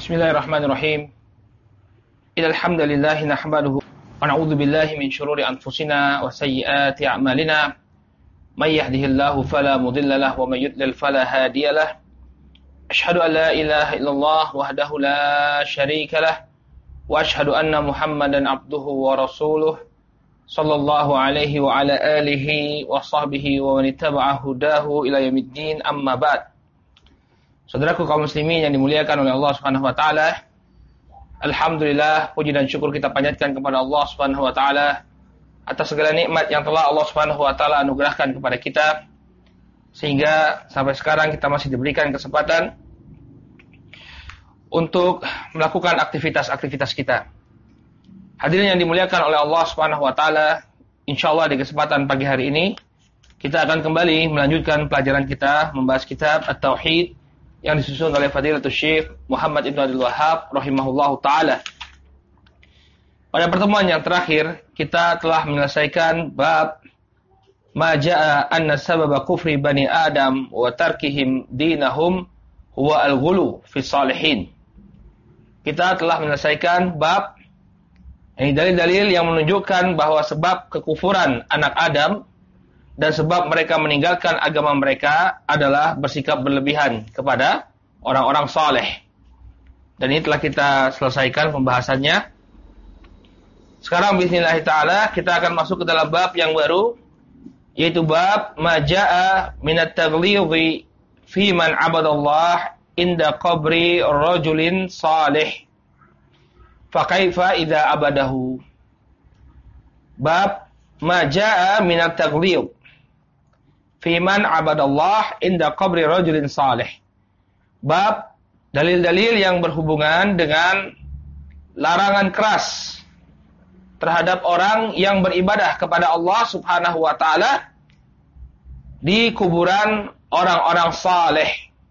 Bismillahirrahmanirrahim. Innal hamdalillah nahmaduhu wa na'udzu billahi min shururi anfusina wa sayyiati a'malina. May yahdihillahu fala mudilla lahu wa may yudlil fala hadiya lahu. Asyhadu an la ilaha illallah wahdahu la syarika lahu wa asyhadu anna Muhammadan abduhu wa rasuluh sallallahu alaihi wa ala alihi wa sahbihi wa man ittaba'a hudahu ila yaumiddin, amma ba'd. Saudaraku kaum muslimin yang dimuliakan oleh Allah Subhanahu wa taala, alhamdulillah, puji dan syukur kita panjatkan kepada Allah Subhanahu wa taala atas segala nikmat yang telah Allah Subhanahu wa taala anugerahkan kepada kita, sehingga sampai sekarang kita masih diberikan kesempatan untuk melakukan aktivitas-aktivitas kita. Hadirin yang dimuliakan oleh Allah Subhanahu wa taala, insyaallah di kesempatan pagi hari ini kita akan kembali melanjutkan pelajaran kita membahas kitab At-Tauhid yang disusun oleh Fadilatul Syekh Muhammad Ibn Abdul Wahhab rahimahullahu taala. Pada pertemuan yang terakhir kita telah menyelesaikan bab ma jaa anna sababa kufri bani Adam wa tarkihim dinahum huwa al-ghulu fi salihin. Kita telah menyelesaikan bab ini dalil-dalil yang menunjukkan bahwa sebab kekufuran anak Adam dan sebab mereka meninggalkan agama mereka adalah bersikap berlebihan kepada orang-orang saleh. Dan ini telah kita selesaikan pembahasannya. Sekarang bismillah ta'ala kita akan masuk ke dalam bab yang baru, yaitu bab maja'a minat taghlidhi fi man abadallah inda qabri rajulin salih fa kaifa idza abadahu. Bab maja'a minat taghlidhi Fiman abadallah inda qabri rajulin salih. Bab dalil-dalil yang berhubungan dengan larangan keras terhadap orang yang beribadah kepada Allah Subhanahu wa taala di kuburan orang-orang saleh.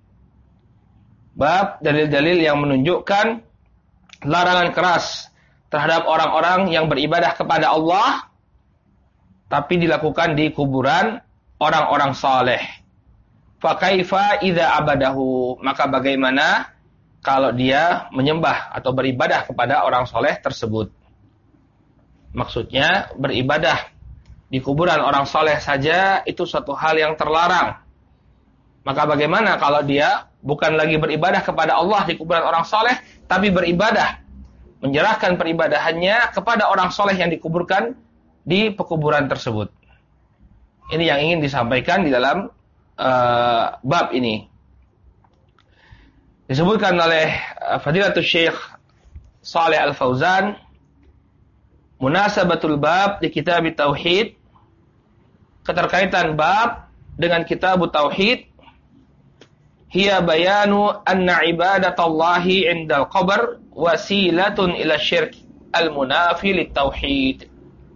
Bab dalil-dalil yang menunjukkan larangan keras terhadap orang-orang yang beribadah kepada Allah tapi dilakukan di kuburan orang-orang saleh. Fa kaifa idza abadahu, maka bagaimana kalau dia menyembah atau beribadah kepada orang saleh tersebut. Maksudnya beribadah di kuburan orang saleh saja itu suatu hal yang terlarang. Maka bagaimana kalau dia bukan lagi beribadah kepada Allah di kuburan orang saleh, tapi beribadah, menyerahkan peribadahannya kepada orang saleh yang dikuburkan di pekuburan tersebut. Ini yang ingin disampaikan di dalam bab ini. Disebutkan oleh Fadilatul Syekh Shalih Al-Fauzan, munasabatul bab di kitab Tauhid, keterkaitan bab dengan kitab Tauhid, hiya bayanu anna ibadatallahi indal qabr wasilatun ila syirk al-munafi lit-tauhid.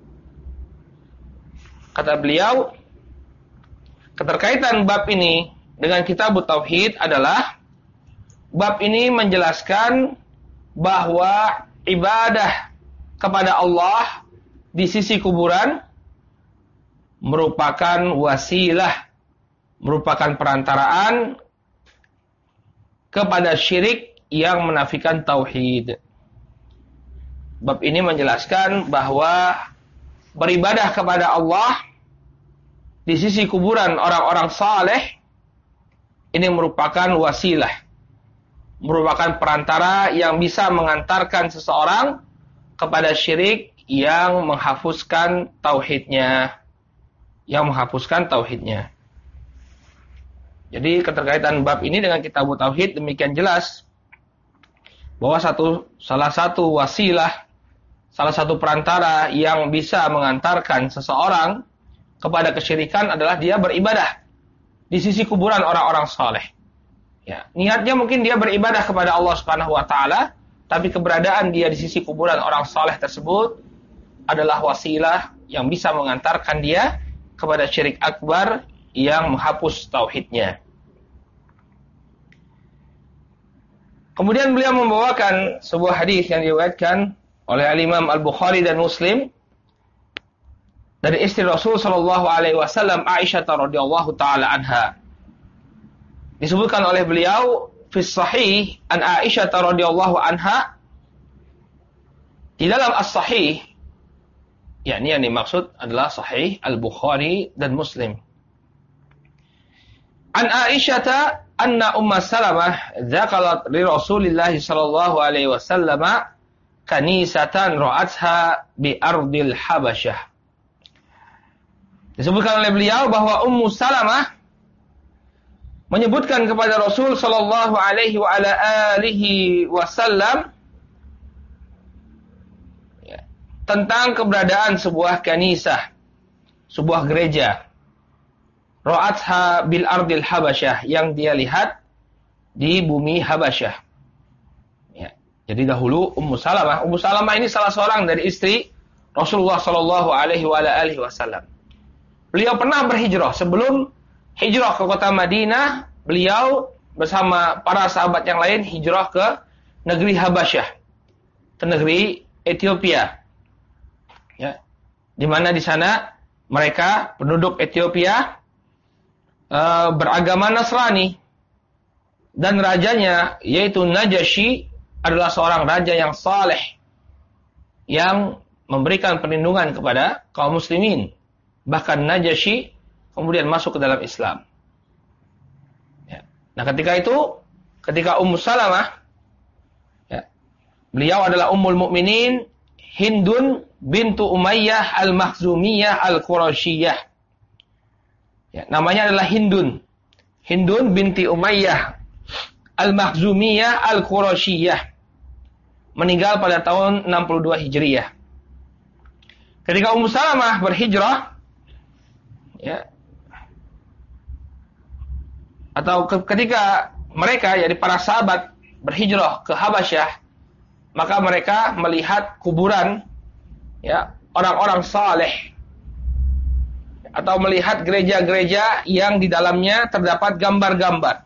Kata beliau, keterkaitan bab ini dengan kitab Tauhid adalah bab ini menjelaskan bahwa ibadah kepada Allah di sisi kuburan merupakan wasilah, merupakan perantaraan kepada syirik yang menafikan tauhid. Bab ini menjelaskan bahwa beribadah kepada Allah di sisi kuburan orang-orang saleh ini merupakan wasilah, merupakan perantara yang bisa mengantarkan seseorang kepada syirik yang menghapuskan tauhidnya, Jadi keterkaitan bab ini dengan kitab Tauhid demikian jelas bahwa salah satu wasilah, salah satu perantara yang bisa mengantarkan seseorang kepada kesyirikan adalah dia beribadah di sisi kuburan orang-orang saleh. Ya, niatnya mungkin dia beribadah kepada Allah Subhanahu wa taala, tapi keberadaan dia di sisi kuburan orang saleh tersebut adalah wasilah yang bisa mengantarkan dia kepada syirik akbar yang menghapus tauhidnya. Kemudian beliau membawakan sebuah hadis yang diriwayatkan oleh Imam Al-Bukhari dan Muslim dari istri Rasul sallallahu alaihi wasallam Aisyah radhiyallahu taala anha. Disebutkan oleh beliau fi sahih an Aisyah radhiyallahu anha, di dalam as-sahih, yakni yang dimaksud adalah sahih Al-Bukhari dan Muslim. An Aisyah anna Ummu Salamah dzakarat li Rasulillah sallallahu alaihi wasallam kanisatan ra'atha bi ardil Habasyah. Disebutkan oleh beliau bahwa Ummu Salamah menyebutkan kepada Rasul sallallahu alaihi wa ala alihi wasallam tentang keberadaan sebuah kanisah, sebuah gereja, ra'atha bil ardil Habasyah, yang dia lihat di bumi Habasyah. Ya. Jadi dahulu Ummu Salamah ini salah seorang dari istri Rasulullah sallallahu alaihi wa ala alihi wasallam. Beliau pernah berhijrah. Sebelum hijrah ke kota Madinah, beliau bersama para sahabat yang lain hijrah ke negeri Habasyah, ke negeri Ethiopia. Ya, di mana di sana mereka penduduk Ethiopia beragama Nasrani, dan rajanya yaitu Najasyi adalah seorang raja yang saleh yang memberikan perlindungan kepada kaum muslimin. Bahkan Najasyi kemudian masuk ke dalam Islam. Ya. Nah, ketika Ummu Salamah, ya, beliau adalah Ummul Mukminin Hindun bintu Umayyah al-Makhzumiyah al-Qurashiyah. Ya, namanya adalah Hindun. Hindun binti Umayyah al-Makhzumiyah al-Qurashiyah. Meninggal pada tahun 62 Hijriyah. Ketika Ummu Salamah berhijrah, ya, atau ketika mereka, jadi para sahabat berhijrah ke Habasyah, maka mereka melihat kuburan, ya, orang-orang saleh, atau melihat gereja-gereja yang di dalamnya terdapat gambar-gambar.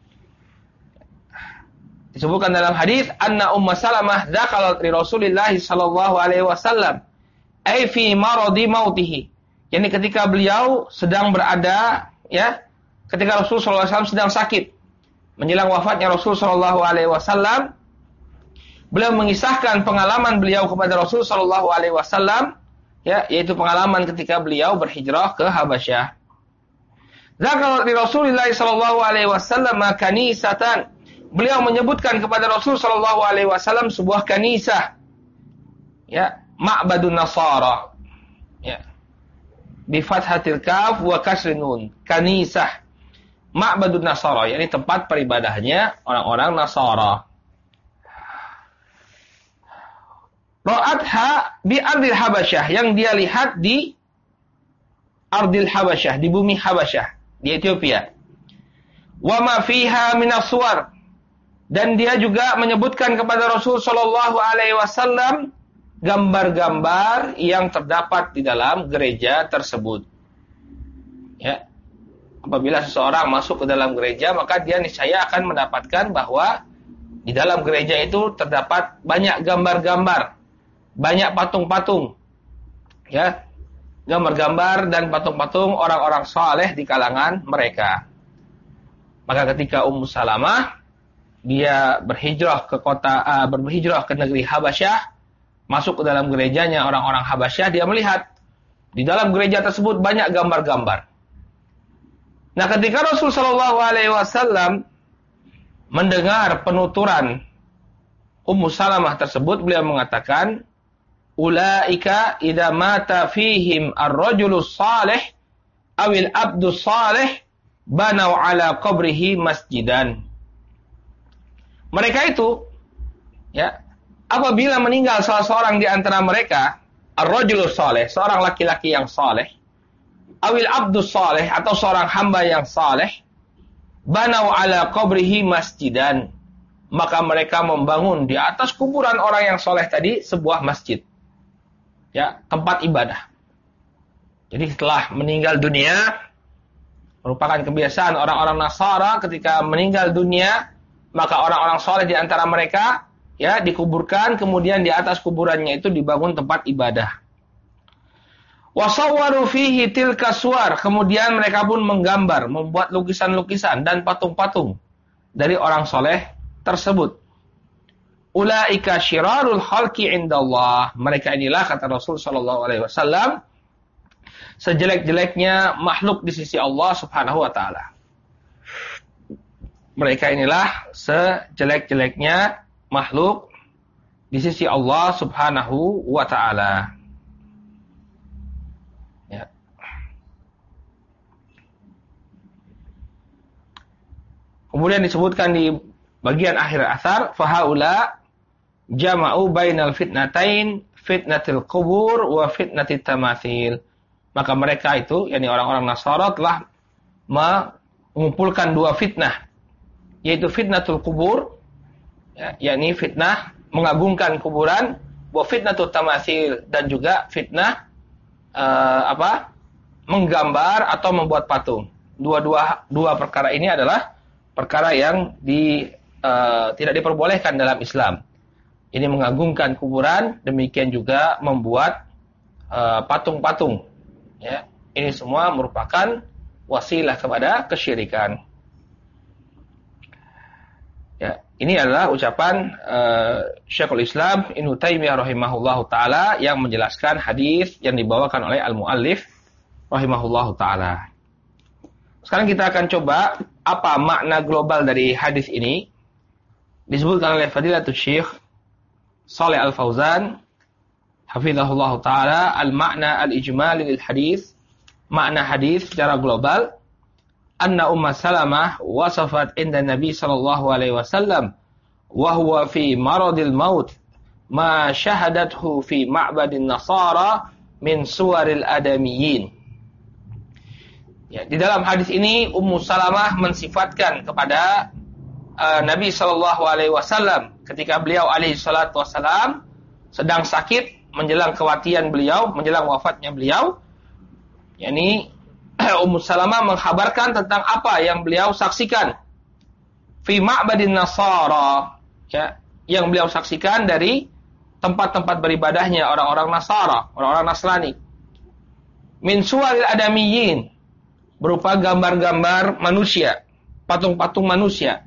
Disebutkan dalam hadis, anna Ummu Salamah dzakarat li Rasulillah sallallahu alaihi wasallam ai fi maradi mautihi. Yani ketika beliau sedang berada, ya, ketika Rasul sallallahu alaihi wasallam sedang sakit, menjelang wafatnya Rasul sallallahu alaihi wasallam, beliau mengisahkan pengalaman beliau kepada Rasul sallallahu alaihi wasallam, ya, yaitu pengalaman ketika beliau berhijrah ke Habasyah. Zakarat li Rasulillah sallallahu alaihi wasallam kanisatan. Beliau menyebutkan kepada Rasul sallallahu alaihi wasallam sebuah kanisah, ya, ma'badun Nasara, ya, bi fathatil kaf wa kasrin nun. Kanisah ma'badun Nasara, yakni tempat peribadahnya orang-orang Nasara. Ra'atha bi ardil Habasyah, yang dia lihat di ardil Habasyah, di bumi Habasyah, di Ethiopia. Wa ma fiha min aswar, dan dia juga menyebutkan kepada Rasul sallallahu alaihi wasallam gambar-gambar yang terdapat di dalam gereja tersebut. Ya. Apabila seseorang masuk ke dalam gereja, maka dia niscaya akan mendapatkan bahwa di dalam gereja itu terdapat banyak gambar-gambar, banyak patung-patung, ya, gambar-gambar dan patung-patung orang-orang saleh di kalangan mereka. Maka ketika Ummu Salamah dia berhijrah ke negeri Habasyah, masuk ke dalam gerejanya orang-orang Habasyah, dia melihat di dalam gereja tersebut banyak gambar-gambar. Nah, ketika Rasul sallallahu alaihi wasallam mendengar penuturan Ummu Salamah tersebut, beliau mengatakan, ulaika idza mata fihim ar-rajulus salih awil abdus salih banau ala qabrihi masjidan. Mereka itu, ya, apabila meninggal salah seorang di antara mereka, ar-rajulus salih, seorang laki-laki yang saleh, awil abdus salih, atau seorang hamba yang saleh, banau ala qabrihi masjidan, maka mereka membangun di atas kuburan orang yang saleh tadi sebuah masjid, ya, tempat ibadah. Jadi setelah meninggal dunia, merupakan kebiasaan orang-orang Nasara ketika meninggal dunia, maka orang-orang saleh di antara mereka, ya, dikuburkan, kemudian di atas kuburannya itu dibangun tempat ibadah. Wasawwaru fihi tilka suwar, kemudian mereka pun menggambar, membuat lukisan-lukisan dan patung-patung dari orang soleh tersebut. Ulaika syirarul khalqi indallah. Mereka inilah, kata Rasul sallallahu alaihi wasallam, sejelek-jeleknya makhluk di sisi Allah Subhanahu wa taala. Mereka inilah sejelek-jeleknya makhluk di sisi Allah Subhanahu wa taala. Ya. Kemudian disebutkan di bagian akhir athar, fahaula jama'u bainal fitnatain, fitnatil qubur wa fitnatit tamathil. Maka mereka itu, yakni orang-orang Nasara, telah mengumpulkan dua fitnah, yaitu fitnatul qubur, ya, yakni fitnah mengagungkan kuburan, wa fitnatul tamathil, dan juga fitnah menggambar atau membuat patung. Dua perkara ini adalah perkara yang tidak diperbolehkan dalam Islam. Ini mengagungkan kuburan, demikian juga membuat patung-patung. Ya, ini semua merupakan wasilah kepada kesyirikan. Ya, ini adalah ucapan Syekhul Islam Ibnu Taimiyah rahimahullahu taala yang menjelaskan hadis yang dibawakan oleh al-muallif rahimahullahu taala. Sekarang kita akan coba apa makna global dari hadis ini. Disebutkan oleh Fadilatul Syekh Shalih Al-Fauzan hafizahullah ta'ala, al-makna al-ijmali lil hadis, makna hadis secara global, anna Ummu Salamah wasafat inda Nabi sallallahu alaihi wasallam wa huwa fi maradil maut ma syahadathu fi ma'badin nasara min suwaril adamiyyin. Ya, di dalam hadis ini Ummu Salamah mensifatkan kepada Nabi sallallahu alaihi wasallam ketika beliau alaihi salatu wasallam sedang sakit, menjelang kematian beliau, menjelang wafatnya beliau, yakni Ummu Salamah mengkhabarkan tentang apa yang beliau saksikan fi ma'badin nasara, ya, yang beliau saksikan dari tempat-tempat beribadahnya orang-orang Nasara, orang-orang Nasrani. Min suwaril adamiyyin, berupa gambar-gambar manusia, patung-patung manusia.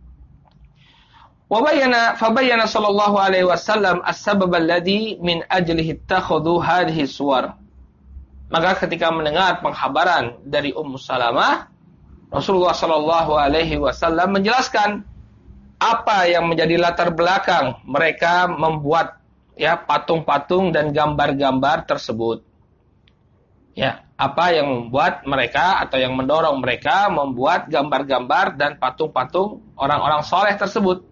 Fabayyana sallallahu alaihi wasallam as-sabab alladhi min ajlihi ittakhadhu hadhihi suwar. Maka ketika mendengar pengkhabaran dari Ummu Salamah, Rasulullah sallallahu alaihi wasallam menjelaskan apa yang menjadi latar belakang mereka membuat, ya, patung-patung dan gambar-gambar tersebut. Ya, apa yang membuat mereka atau yang mendorong mereka membuat gambar-gambar dan patung-patung orang-orang soleh tersebut.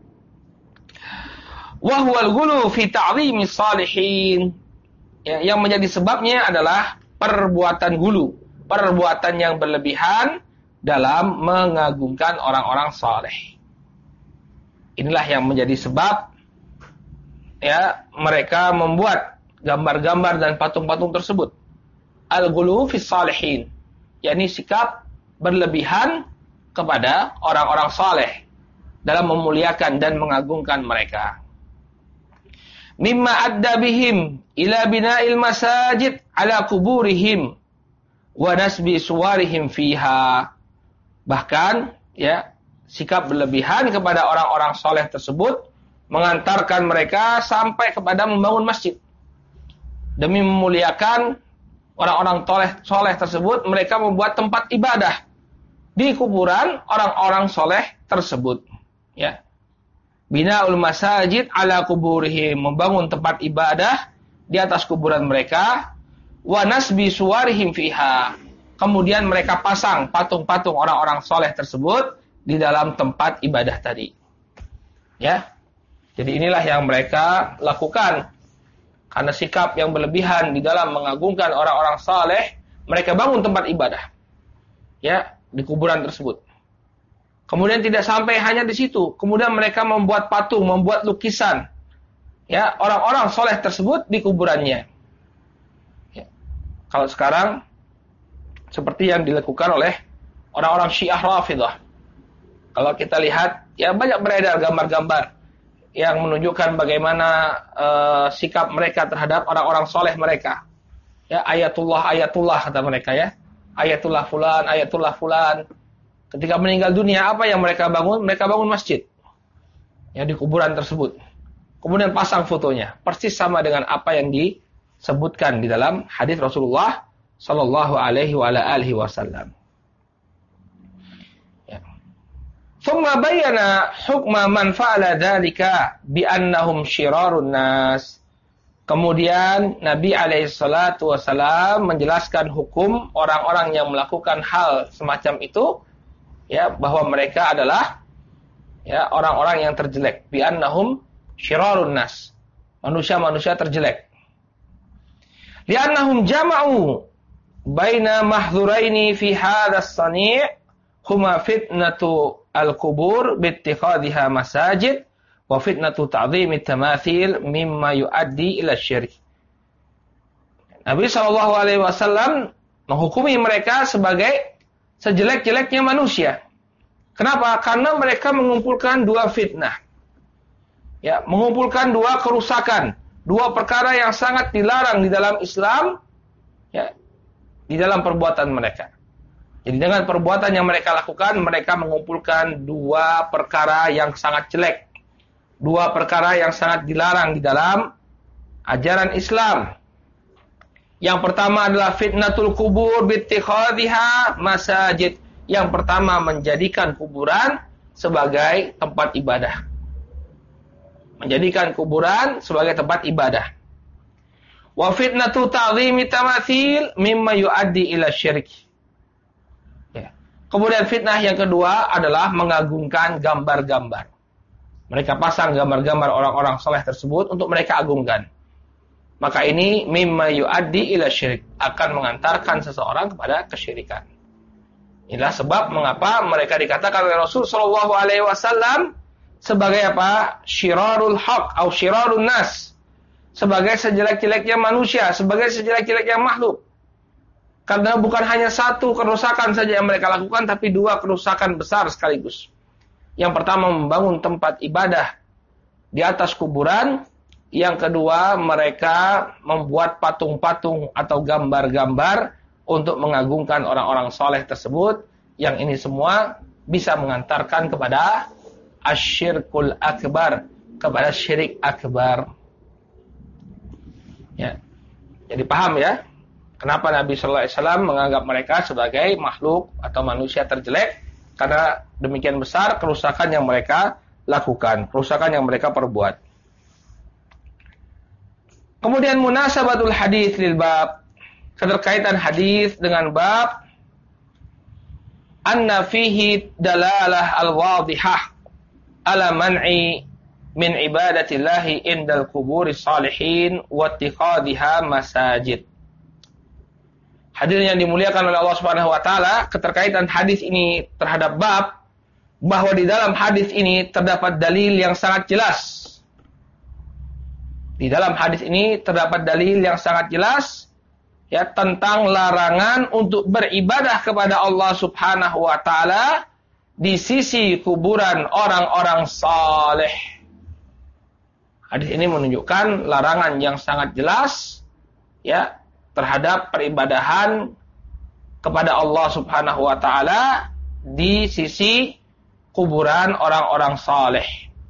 Wa huwal ghulu fi ta'dhimi shalihin. Ya, yang menjadi sebabnya adalah perbuatan gulu, perbuatan yang berlebihan dalam mengagungkan orang-orang saleh. Inilah yang menjadi sebab, ya, mereka membuat gambar-gambar dan patung-patung tersebut. Al-ghulu fi shalihin, yakni sikap berlebihan kepada orang-orang saleh dalam memuliakan dan mengagungkan mereka. Mimma adda bihim ila bina'il masajid ala kuburihim wa nasbi suwarihim fiha. Bahkan, ya, sikap berlebihan kepada orang-orang soleh tersebut mengantarkan mereka sampai kepada membangun masjid. Demi memuliakan orang-orang soleh tersebut, mereka membuat tempat ibadah di kuburan orang-orang soleh tersebut. Ya. Bina'ul masajid ala kuburihim, membangun tempat ibadah di atas kuburan mereka, wa nasbi suwarihim fiha. Kemudian mereka pasang patung-patung orang-orang soleh tersebut di dalam tempat ibadah tadi. Ya. Jadi inilah yang mereka lakukan. Karena sikap yang berlebihan di dalam mengagungkan orang-orang soleh, mereka bangun tempat ibadah, ya, di kuburan tersebut. Kemudian tidak sampai hanya di situ. Kemudian mereka membuat patung, membuat lukisan, ya, orang-orang soleh tersebut di kuburannya. Ya. Kalau sekarang seperti yang dilakukan oleh orang-orang Syiah Rafidhah. Kalau kita lihat, ya, banyak beredar gambar-gambar yang menunjukkan bagaimana sikap mereka terhadap orang-orang soleh mereka. Ya, ayatullah kata mereka, ya. Ayatullah fulan, ayatullah fulan. ketika meninggal dunia, apa yang mereka bangun? Mereka bangun masjid. Ya, di kuburan tersebut. Kemudian pasang fotonya. Persis sama dengan apa yang disebutkan di dalam hadis Rasulullah sallallahu alaihi wasallam. Ya. Thumma bayyana hukma man fa'ala dzalika bi annahum syirarun nas. Kemudian Nabi alaihi salatu wasallam menjelaskan hukum orang-orang yang melakukan hal semacam itu, ya, bahwa mereka adalah, ya, orang-orang yang terjelek. Bi annahum syirarun nas. Manusia-manusia terjelek. Li'annahum jama'u baina mahdhuraini fi hadzal sani' huma fitnatu al-qubur bi ittikhadhiha masajid wa fitnatu ta'dhimi tamathil mimma yuaddi ila syirk. Nabi sallallahu alaihi wasallam menghukumi mereka sebagai sejelek-jeleknya manusia. Kenapa? Karena mereka mengumpulkan dua fitnah. Ya, mengumpulkan dua kerusakan, dua perkara yang sangat dilarang di dalam Islam, ya, di dalam perbuatan mereka. Jadi dengan perbuatan yang mereka lakukan, mereka mengumpulkan dua perkara yang sangat jelek. Dua perkara yang sangat dilarang di dalam ajaran Islam. Yang pertama adalah fitnatul kubur bittikhadhiha masajid. Yang pertama menjadikan kuburan sebagai tempat ibadah. Menjadikan kuburan sebagai tempat ibadah. Wa fitnatu ta'dhimi tamathil mimma yuaddi ila syirk. Ya. Kemudian fitnah yang kedua adalah mengagungkan gambar-gambar. Mereka pasang gambar-gambar orang-orang saleh tersebut untuk mereka agungkan. Maka ini mimma yuaddi ila syirik, akan mengantarkan seseorang kepada kesyirikan. Inilah sebab mengapa mereka dikatakan oleh Rasul sallallahu alaihi wasallam sebagai apa? Syirarul haq atau syirarun nas. Sebagai sejelek-jeleknya manusia, sebagai sejelek-jeleknya makhluk. Karena bukan hanya satu kerusakan saja yang mereka lakukan, tapi dua kerusakan besar sekaligus. Yang pertama membangun tempat ibadah di atas kuburan. Yang kedua mereka membuat patung-patung atau gambar-gambar untuk mengagungkan orang-orang soleh tersebut. Yang ini semua bisa mengantarkan kepada asyirkul akbar, kepada syirik akbar. Ya. Jadi paham ya, kenapa Nabi sallallahu alaihi wasallam menganggap mereka sebagai makhluk atau manusia terjelek? Karena demikian besar kerusakan yang mereka lakukan, kerusakan yang mereka perbuat. Kemudian munasabatul hadis lil bab, keterkaitan hadis dengan bab, anna fihi dalalah al-wadhihah ala man'i min ibadatillahi indal kuburi salihin wa ittikhadhiha masajid. Hadirin yang dimuliakan oleh Allah Subhanahu wa taala, keterkaitan hadis ini terhadap bab, bahwa di dalam hadis ini terdapat dalil yang sangat jelas. Di dalam hadis ini terdapat dalil yang sangat jelas, ya, tentang larangan untuk beribadah kepada Allah Subhanahu wa taala di sisi kuburan orang-orang saleh. Hadis ini menunjukkan larangan yang sangat jelas, ya, terhadap peribadahan kepada Allah Subhanahu wa taala di sisi kuburan orang-orang saleh.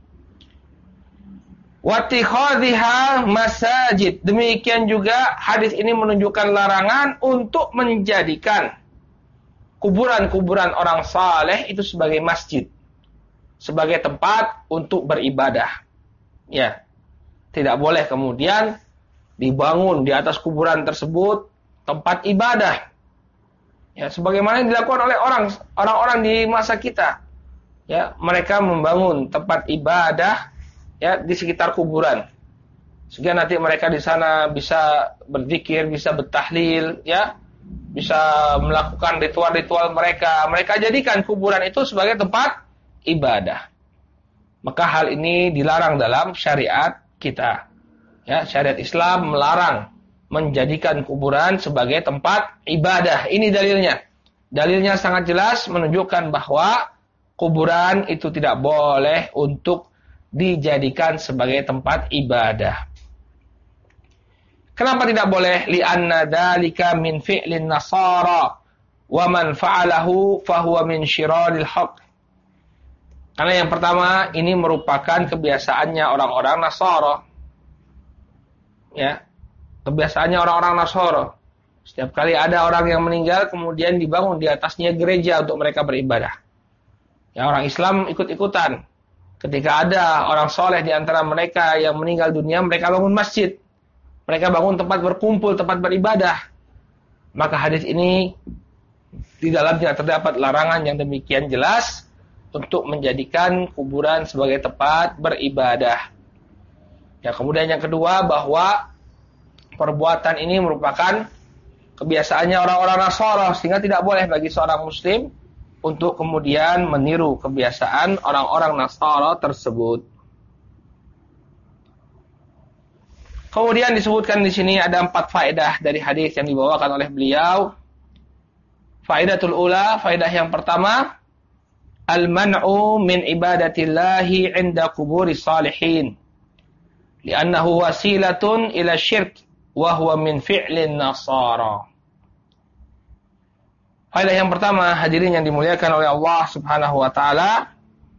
Wattikhadhiha masajid. Demikian juga hadis ini menunjukkan larangan untuk menjadikan kuburan-kuburan orang saleh itu sebagai masjid, sebagai tempat untuk beribadah. Ya. Tidak boleh kemudian dibangun di atas kuburan tersebut tempat ibadah. Ya, sebagaimana yang dilakukan oleh orang-orang di masa kita. Ya, mereka membangun tempat ibadah, ya, di sekitar kuburan. Sehingga nanti mereka di sana bisa berzikir, bisa bertahlil, ya, bisa melakukan ritual-ritual mereka. Mereka jadikan kuburan itu sebagai tempat ibadah. Maka hal ini dilarang dalam syariat kita. Ya, syariat Islam melarang menjadikan kuburan sebagai tempat ibadah. Ini dalilnya. Dalilnya sangat jelas menunjukkan bahwa kuburan itu tidak boleh untuk dijadikan sebagai tempat ibadah. Kenapa tidak boleh? Li'anna dzalika min fi'lin nasara wa man fa'alahu fahuwa min syiraril haqq. Karena yang pertama ini merupakan kebiasaannya orang-orang Nasara. Ya. Kebiasaannya orang-orang Nasara. Setiap kali ada orang yang meninggal kemudian dibangun di atasnya gereja untuk mereka beribadah. Ya, orang Islam ikut-ikutan. Ketika ada orang soleh di antara mereka yang meninggal dunia, mereka bangun masjid. Mereka bangun tempat berkumpul, tempat beribadah. Maka hadis ini di dalamnya terdapat larangan yang demikian jelas untuk menjadikan kuburan sebagai tempat beribadah. Ya, kemudian yang kedua bahwa perbuatan ini merupakan kebiasaannya orang-orang Nasara, sehingga tidak boleh bagi seorang muslim untuk kemudian meniru kebiasaan orang-orang Nasara tersebut. Kemudian disebutkan di sini ada 4 faedah dari hadis yang dibawakan oleh beliau. Faedatul ula, faedah yang pertama, al-man'u min ibadatillahi 'inda quburis salihin. Li'annahu wasilatun ila syirk wa huwa min fi'lin nasara. Faedah yang pertama, hadirin yang dimuliakan oleh Allah Subhanahu wa taala,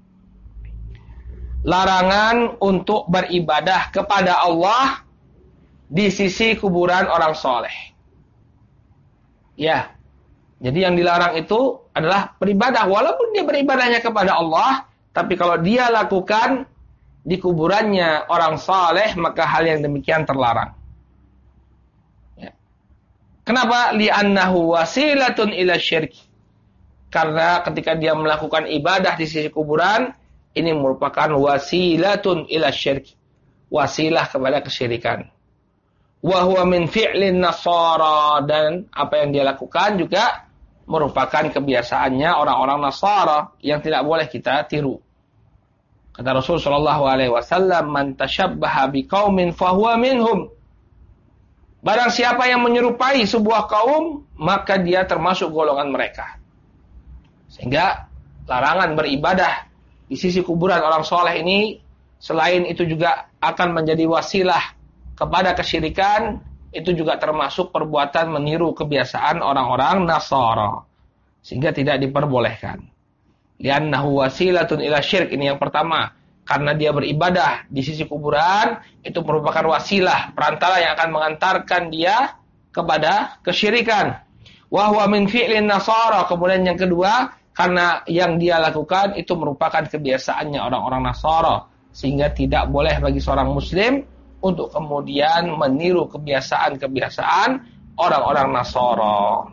larangan untuk beribadah kepada Allah di sisi kuburan orang soleh. Ya. Jadi yang dilarang itu adalah beribadah. Walaupun dia beribadahnya kepada Allah, tapi kalau dia lakukan di kuburannya orang saleh, maka hal yang demikian terlarang. Ya. Kenapa? Li'annahu wasilatun ila syirk. Karena ketika dia melakukan ibadah di sisi kuburan, ini merupakan wasilatun ila syirk. Wasilah kepada kesyirikan. Wa huwa min fi'lin nasara. Dan apa yang dia lakukan juga merupakan kebiasaannya orang-orang Nasara yang tidak boleh kita tiru. Kata Rasul sallallahu alaihi wasallam, "Man tashabbaha biqaumin fahuwa minhum." Barang siapa yang menyerupai sebuah kaum, maka dia termasuk golongan mereka. Sehingga larangan beribadah di sisi kuburan orang soleh ini, selain itu juga akan menjadi wasilah kepada kesyirikan, itu juga termasuk perbuatan meniru kebiasaan orang-orang Nasara. Sehingga tidak diperbolehkan. Li'annahu wasilatun ila syirk, ini yang pertama. Karena dia beribadah di sisi kuburan, itu merupakan wasilah, perantara yang akan mengantarkan dia kepada kesyirikan. Wa huwa min fi'lin nasara. Kemudian yang kedua, karena yang dia lakukan itu merupakan kebiasaannya orang-orang Nasara. Sehingga tidak boleh bagi seorang muslim untuk kemudian meniru kebiasaan-kebiasaan orang-orang Nasara.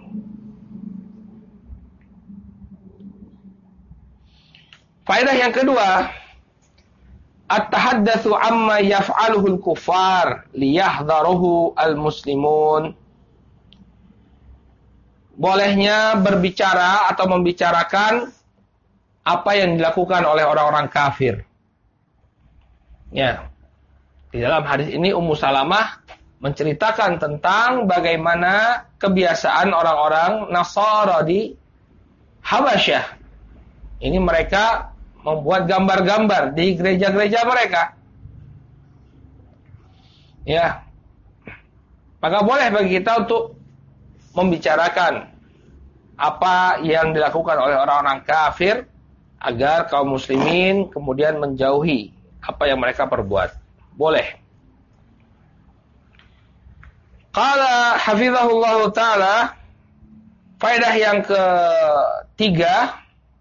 Faedah yang kedua, at-tahaddatsu amma yaf'aluhu al-kuffar liyahdharuhu al-muslimun. Bolehnya berbicara atau membicarakan apa yang dilakukan oleh orang-orang kafir. Ya. Di dalam hadis ini Ummu Salamah menceritakan tentang bagaimana kebiasaan orang-orang Nasara di Habasyah. Ini mereka membuat gambar-gambar di gereja-gereja mereka. Ya. Maka boleh bagi kita untuk membicarakan apa yang dilakukan oleh orang-orang kafir agar kaum muslimin kemudian menjauhi apa yang mereka perbuat. Boleh. Qala hafizahullah ta'ala, faedah yang ketiga,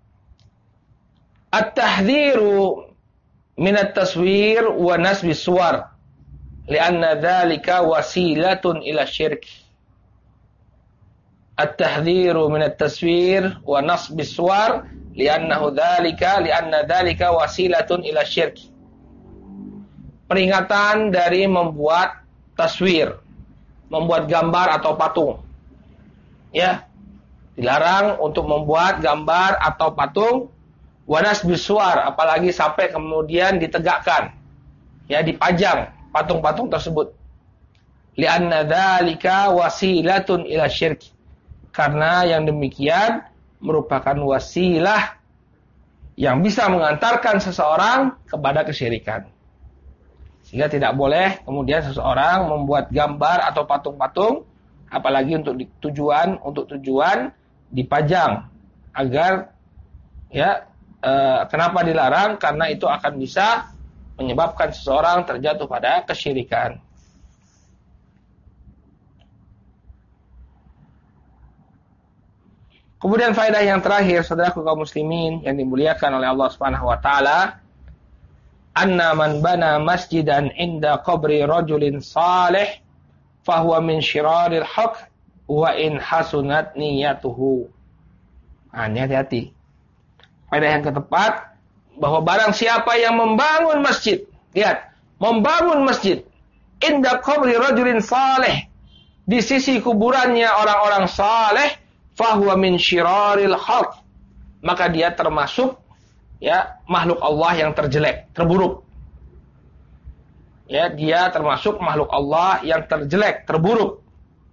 at-tahdhiru min at-taswir wa nasbi suwar li'anna dhalika wasilatun ila syirk. At-tahdhiru min at-taswir wa nasbi suwar li'anna dhalika wasilatun ila syirk. Peringatan dari membuat taswir, membuat gambar atau patung. Ya. Dilarang untuk membuat gambar atau patung wanas bisuar, apalagi sampai kemudian ditegakkan. Ya, dipajang patung-patung tersebut. Li'anna dzalika wasilatun ila syirk. Karena yang demikian merupakan wasilah yang bisa mengantarkan seseorang kepada kesyirikan. Sehingga tidak boleh kemudian seseorang membuat gambar atau patung-patung, apalagi untuk tujuan dipajang agar kenapa dilarang? Karena itu akan bisa menyebabkan seseorang terjatuh pada kesyirikan. Kemudian faedah yang terakhir, saudaraku kaum muslimin yang dimuliakan oleh Allah Subhanahu wa taala, anna man bana masjidan inda qabri rajulin salih fahuwa min syiraril haq wa in hasunat niyatuhu. Hati-hati. Faedah yang keempat, bahwa barang siapa yang membangun masjid, lihat, membangun masjid inda qabri rajulin salih, di sisi kuburannya orang-orang saleh, fahuwa min syiraril khalq, maka dia termasuk makhluk Allah yang terjelek, terburuk. Dia termasuk makhluk Allah yang terjelek, terburuk.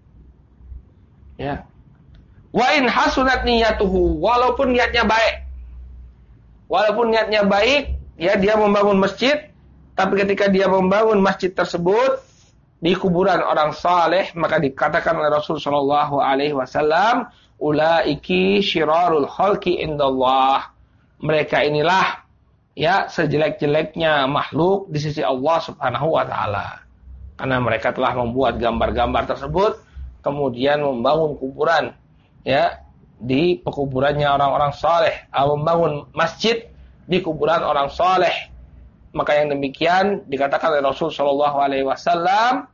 Wa in hasunat niyatuhu, walaupun niatnya baik. Walaupun niatnya baik, dia membangun masjid, tapi ketika dia membangun masjid tersebut di kuburan orang saleh, maka dikatakan oleh Rasul sallallahu alaihi wasallam, ulaiki syirarul khalqi indallah. Mereka inilah sejelek-jeleknya makhluk di sisi Allah Subhanahu wa taala. Karena mereka telah membuat gambar-gambar tersebut, kemudian membangun kuburan di pekuburannya orang-orang saleh, membangun masjid di kuburan orang saleh. Maka yang demikian dikatakan oleh Rasul sallallahu alaihi wasallam,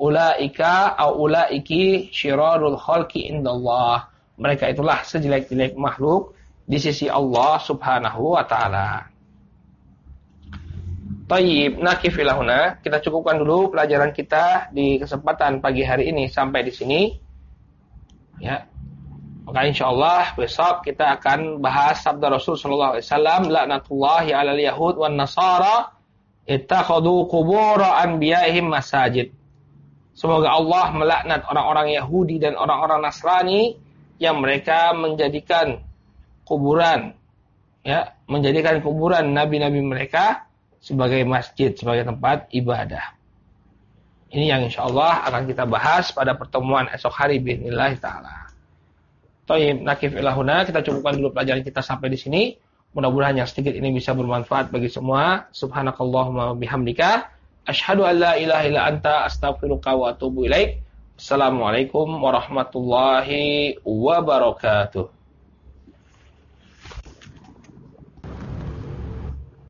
ulaiki syirarul khalqi indallah. Mereka itulah sejelek-jelek makhluk di sisi Allah Subhanahu wa taala. Tayyib, nakif ilahuna. Kita cukupkan dulu pelajaran kita di kesempatan pagi hari ini sampai di sini. Maka insyaallah besok kita akan bahas sabda Rasul sallallahu alaihi wasallam, laknatullahi 'alal yahud wan nasara ittakhadhu qubur anbiya'ihim masajid. Semoga Allah melaknat orang-orang Yahudi dan orang-orang Nasrani yang mereka menjadikan kuburan nabi-nabi mereka sebagai masjid, sebagai tempat ibadah. Ini yang insyaallah akan kita bahas pada pertemuan esok hari biidznillah taala. Thayyib, nakif ilahuna, kita cukupkan dulu pelajaran kita sampai di sini. Mudah-mudahan yang sedikit ini bisa bermanfaat bagi semua. Subhanakallahumma bihamdika asyhadu an la ilaha illa anta astaghfiruka wa atubu ilaik. Assalamualaikum warahmatullahi wabarakatuh.